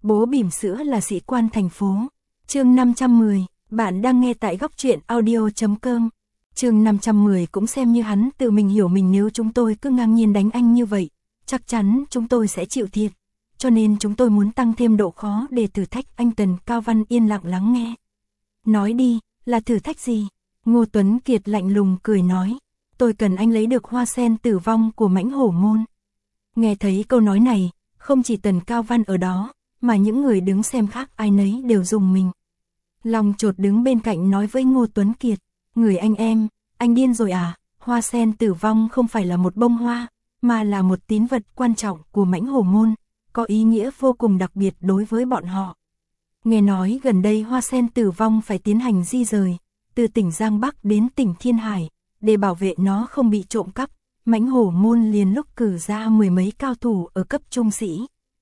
Bố bỉm sữa là sĩ quan thành phố. Chương 510, bạn đang nghe tại góc truyện audio.com. Chương 510 cũng xem như hắn tự mình hiểu mình, nếu chúng tôi cứ ngang nhiên đánh anh như vậy, chắc chắn chúng tôi sẽ chịu thiệt. Cho nên chúng tôi muốn tăng thêm độ khó để thử thách anh. Tần Cao Văn yên lặng lắng nghe. Nói đi, là thử thách gì? Ngô Tuấn Kiệt lạnh lùng cười nói. Tôi cần anh lấy được hoa sen tử vong của mãnh hổ môn. Nghe thấy câu nói này, không chỉ Tần Cao Văn ở đó, mà những người đứng xem khác ai nấy đều rùng mình. Long Chột đứng bên cạnh nói với Ngô Tuấn Kiệt, người anh em, anh điên rồi à? Hoa sen tử vong không phải là một bông hoa, mà là một tín vật quan trọng của mãnh hổ môn, có ý nghĩa vô cùng đặc biệt đối với bọn họ. Nghe nói gần đây hoa sen tử vong phải tiến hành di rời, từ tỉnh Giang Bắc đến tỉnh Thiên Hải, để bảo vệ nó không bị trộm cắp. Mãnh hổ môn liền lúc cử ra mười mấy cao thủ ở cấp trung sĩ.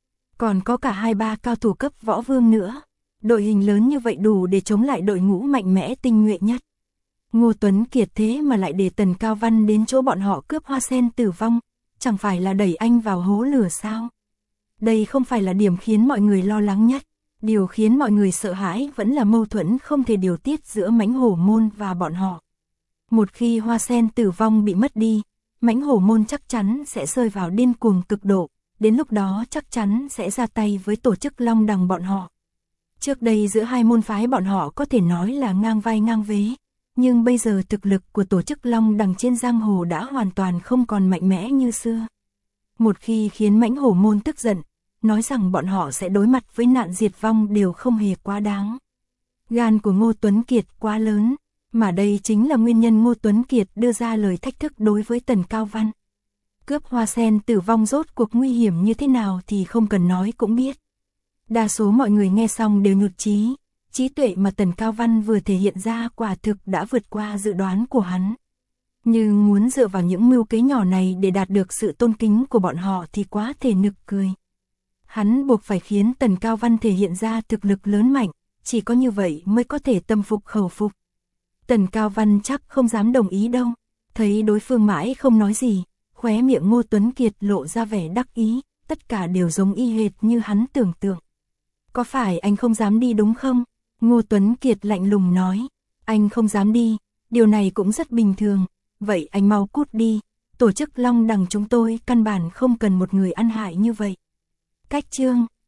Còn có cả 2-3 cao thủ cấp võ vương nữa. Đội hình lớn như vậy đủ để chống lại đội ngũ mạnh mẽ tinh nhuệ nhất. Ngô Tuấn Kiệt thế mà lại để Tần Cao Văn đến chỗ bọn họ cướp hoa sen tử vong, chẳng phải là đẩy anh vào hố lửa sao? Đây không phải là điểm khiến mọi người lo lắng nhất. Điều khiến mọi người sợ hãi vẫn là mâu thuẫn không thể điều tiết giữa mãnh hổ môn và bọn họ. Một khi hoa sen tử vong bị mất đi, mãnh hổ môn chắc chắn sẽ rơi vào điên cuồng cực độ, đến lúc đó chắc chắn sẽ ra tay với tổ chức Long Đằng bọn họ. Trước đây giữa hai môn phái bọn họ có thể nói là ngang vai ngang vế, nhưng bây giờ thực lực của tổ chức Long Đằng trên giang hồ đã hoàn toàn không còn mạnh mẽ như xưa. Một khi khiến mãnh hổ môn tức giận, nói rằng bọn họ sẽ đối mặt với nạn diệt vong đều không hề quá đáng. Gan của Ngô Tuấn Kiệt quá lớn, mà đây chính là nguyên nhân Ngô Tuấn Kiệt đưa ra lời thách thức đối với Tần Cao Văn. Cướp hoa sen tử vong rốt cuộc nguy hiểm như thế nào thì không cần nói cũng biết. Đa số mọi người nghe xong đều nhụt chí, trí tuệ mà Tần Cao Văn vừa thể hiện ra quả thực đã vượt qua dự đoán của hắn. Nhưng muốn dựa vào những mưu kế nhỏ này để đạt được sự tôn kính của bọn họ thì quá thể nực cười. Hắn buộc phải khiến Tần Cao Văn thể hiện ra thực lực lớn mạnh, chỉ có như vậy mới có thể tâm phục khẩu phục. Tần Cao Văn chắc không dám đồng ý đâu, thấy đối phương mãi không nói gì, khóe miệng Ngô Tuấn Kiệt lộ ra vẻ đắc ý, tất cả đều giống y hệt như hắn tưởng tượng. Có phải anh không dám đi đúng không? Ngô Tuấn Kiệt lạnh lùng nói, anh không dám đi, điều này cũng rất bình thường, vậy anh mau cút đi, tổ chức Long Đằng chúng tôi căn bản không cần một người ăn hại như vậy. Cách chương